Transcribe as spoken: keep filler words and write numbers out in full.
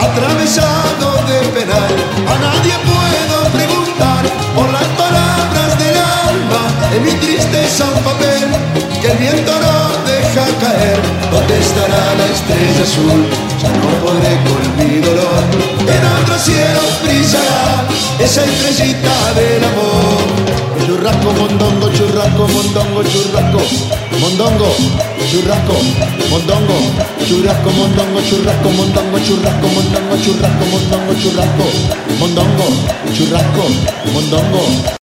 atravesado de penal. A nadie puedo preguntar por las palabras del alma, en mi tristeza un papel que el viento no deja caer. ¿Dónde estará la estrella azul? Ya no podré con mi dolor. En otro cielo brillará esa estrellita del amor. Churrasco, mondongo, churrasco, mondongo, churrasco, mondongo, churrasco, mondongo, churrasco, mondongo, churrasco, mondongo, churrasco, mondongo, churrasco, mondongo, churrasco, mondongo, churrasco, mondongo.